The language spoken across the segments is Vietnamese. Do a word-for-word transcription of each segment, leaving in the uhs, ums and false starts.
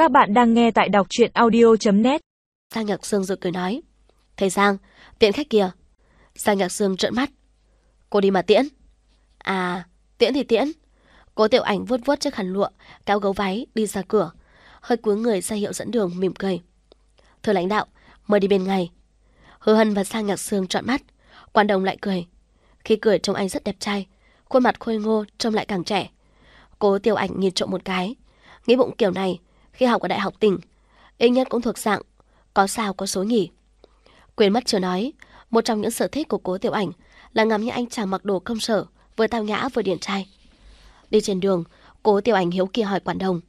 Các bạn đang nghe tại đọc truyện audio chấm net. Giang Nhạc Sương rồi cười nói: Thầy Giang, tiễn khách kìa. Giang Nhạc Sương trợn mắt: Cô đi mà tiễn? À, tiễn thì tiễn. Cố Tiểu Ảnh vuốt vuốt chiếc khăn lụa, kéo gấu váy đi ra cửa, hơi cúi người ra hiệu dẫn đường, mỉm cười: Thưa lãnh đạo, mời đi bên ngay. Hứa Hân và Giang Nhạc Sương trợn mắt. Quan Đồng lại cười. Khi cười trông anh rất đẹp trai, khuôn mặt khôi ngô trông lại càng trẻ. Cố Tiểu Ảnh nhìn trộm một cái, nghĩ bụng kiểu này khi học ở đại học tỉnh ít nhất cũng thuộc dạng có sao có số nhỉ. Quên mất chưa nói, một trong những sở thích của Cố Tiểu Ảnh là ngắm những anh chàng mặc đồ công sở, vừa tao nhã vừa điển trai. Đi trên đường, Cố Tiểu Ảnh hiếu kỳ hỏi Quản Đồng: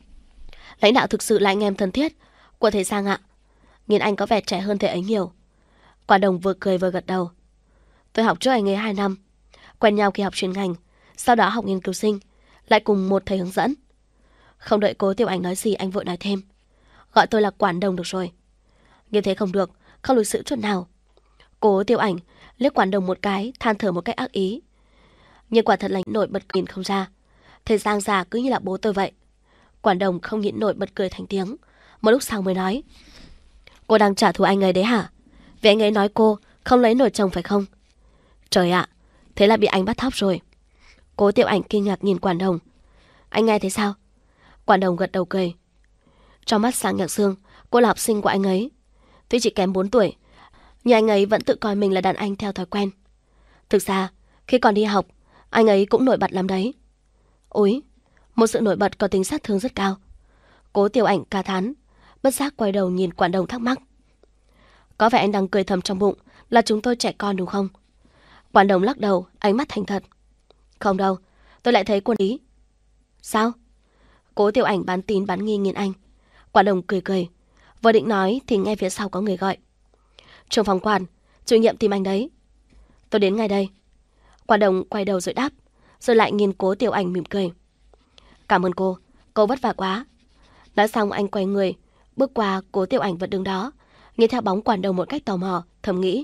Lãnh đạo thực sự là anh em thân thiết của thầy Giang ạ? Nhìn anh có vẻ trẻ hơn thầy ấy nhiều. Quản Đồng vừa cười vừa gật đầu. Tôi học trước anh ấy hai năm, quen nhau khi học chuyên ngành, sau đó học nghiên cứu sinh, lại cùng một thầy hướng dẫn. Không đợi Cố Tiểu Ảnh nói gì, anh vội nói thêm: Gọi tôi là Quản Đồng được rồi. Như thế không được, không lịch sự chút nào. Cố Tiểu Ảnh liếc Quản Đồng một cái, than thở một cách ác ý. Nhưng quả thật là nổi bật nhìn không ra, thầy Giang già cứ như là bố tôi vậy. Quản Đồng không nhịn nổi bật cười thành tiếng. Một lúc sau mới nói: Cô đang trả thù anh ấy đấy hả? Vì anh ấy nói cô không lấy nổi chồng phải không? Trời ạ, thế là bị anh bắt thóp rồi. Cố Tiểu Ảnh kinh ngạc nhìn Quản Đồng. Anh nghe thấy sao? Quản Đồng gật đầu cười. Trong mắt Giang Nhạc Sương, cô là học sinh của anh ấy. Tuy chỉ kém bốn tuổi, nhưng anh ấy vẫn tự coi mình là đàn anh theo thói quen. Thực ra, khi còn đi học, anh ấy cũng nổi bật lắm đấy. Úi, một sự nổi bật có tính sát thương rất cao. Cố Tiểu Ảnh ca thán, bất giác quay đầu nhìn Quản Đồng thắc mắc. Có vẻ anh đang cười thầm trong bụng là chúng tôi trẻ con đúng không? Quản Đồng lắc đầu, ánh mắt thành thật. Không đâu, tôi lại thấy quân ý. Sao? Cố Tiểu Ảnh bán tín bán nghi nhìn anh. Quản Đồng cười cười, vừa định nói thì nghe phía sau có người gọi. Trưởng phòng Quản, chủ nhiệm tìm anh đấy. Tôi đến ngay đây. Quản Đồng quay đầu rồi đáp, rồi lại nhìn Cố Tiểu Ảnh mỉm cười. Cảm ơn cô, cô vất vả quá. Nói xong anh quay người, bước qua Cố Tiểu Ảnh vẫn đứng đó, nhìn theo bóng Quản Đồng một cách tò mò, thầm nghĩ.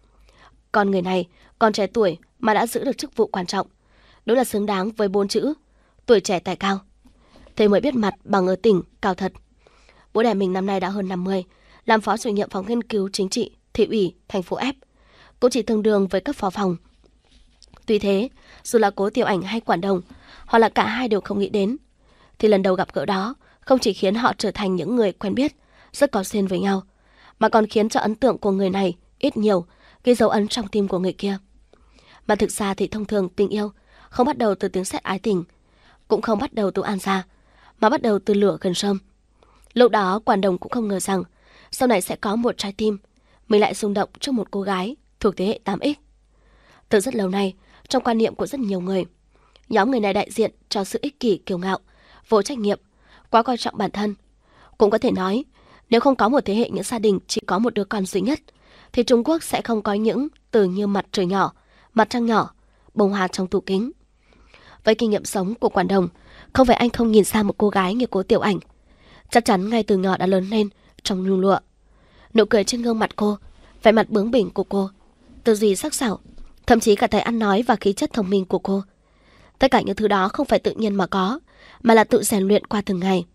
Con người này, còn trẻ tuổi mà đã giữ được chức vụ quan trọng, đúng là xứng đáng với bốn chữ tuổi trẻ tài cao. Thế mới biết mặt bằng ở tỉnh cao thật. Bố đẻ mình năm nay đã hơn năm mươi, làm phó chủ nhiệm phòng nghiên cứu chính trị thị ủy thành phố F, cũng chỉ tương đương với cấp phó phòng. Tuy thế, dù là Cố Tiểu Ảnh hay Quản Đồng, hoặc là cả hai đều không nghĩ đến, thì lần đầu gặp gỡ đó không chỉ khiến họ trở thành những người quen biết rất có duyên với nhau, mà còn khiến cho ấn tượng của người này ít nhiều ghi dấu ấn trong tim của người kia. Mà thực ra thì thông thường tình yêu không bắt đầu từ tiếng sét ái tình, cũng không bắt đầu từ an gia, mà bắt đầu từ lửa gần rơm. Lúc đó Quản Đồng cũng không ngờ rằng sau này sẽ có một trái tim mình lại rung động trước một cô gái thuộc thế hệ tám x. Từ rất lâu nay, trong quan niệm của rất nhiều người, nhóm người này đại diện cho sự ích kỷ kiêu ngạo, vô trách nhiệm, quá coi trọng bản thân. Cũng có thể nói, nếu không có một thế hệ những gia đình chỉ có một đứa con duy nhất, thì Trung Quốc sẽ không có những từ như mặt trời nhỏ, mặt trăng nhỏ, bông hoa trong tủ kính. Với kinh nghiệm sống của Quản Đồng, không phải anh không nhìn ra một cô gái như Cố Tiểu Ảnh. Chắc chắn ngay từ nhỏ đã lớn lên trong nhung lụa. Nụ cười trên gương mặt cô, vẻ mặt bướng bỉnh của cô, tư duy sắc sảo, thậm chí cả tài ăn nói và khí chất thông minh của cô. Tất cả những thứ đó không phải tự nhiên mà có, mà là tự rèn luyện qua từng ngày.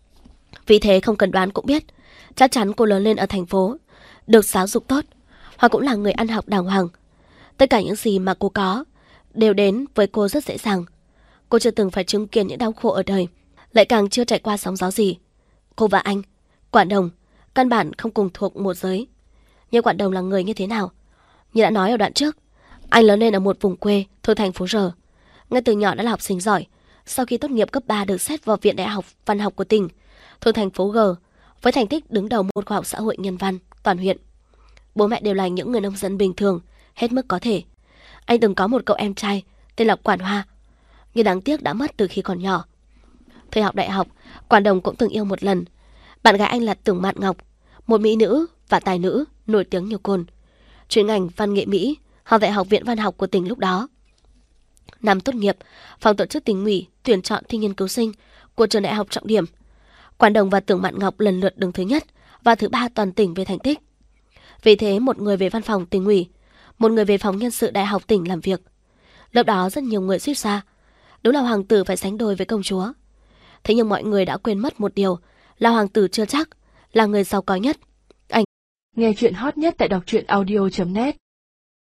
Vì thế không cần đoán cũng biết, chắc chắn cô lớn lên ở thành phố, được giáo dục tốt, hoặc cũng là người ăn học đàng hoàng. Tất cả những gì mà cô có đều đến với cô rất dễ dàng. Cô chưa từng phải chứng kiến những đau khổ ở đời, lại càng chưa trải qua sóng gió gì. Cô và anh, Quản Đồng, căn bản không cùng thuộc một giới. Nhưng Quản Đồng là người như thế nào? Như đã nói ở đoạn trước, anh lớn lên ở một vùng quê thuộc thành phố R. Ngay từ nhỏ đã là học sinh giỏi. Sau khi tốt nghiệp cấp ba được xét vào Viện Đại học Văn học của tỉnh, thuộc thành phố G, với thành tích đứng đầu môn khoa học xã hội nhân văn toàn huyện. Bố mẹ đều là những người nông dân bình thường, hết mức có thể. Anh từng có một cậu em trai tên là Quản Hoa, nhưng đáng tiếc đã mất từ khi còn nhỏ. Thời học đại học, Quản Đồng cũng từng yêu một lần. Bạn gái anh là Tưởng Mạn Ngọc, một mỹ nữ và tài nữ nổi tiếng nhiều cồn, chuyên ngành văn nghệ Mỹ, học tại Học viện Văn học của tỉnh lúc đó. Năm tốt nghiệp, phòng tổ chức tỉnh ủy tuyển chọn thi nghiên cứu sinh của trường đại học trọng điểm. Quản Đồng và Tưởng Mạn Ngọc lần lượt đứng thứ nhất và thứ ba toàn tỉnh về thành tích. Vì thế một người về văn phòng tỉnh ủy, một người về phòng nhân sự đại học tỉnh làm việc. Lúc đó rất nhiều người suýt xa, đúng là hoàng tử phải sánh đôi với công chúa. Thế nhưng mọi người đã quên mất một điều, là hoàng tử chưa chắc, là người giàu có nhất. Nghe chuyện hot nhất tại đọc truyện audio chấm net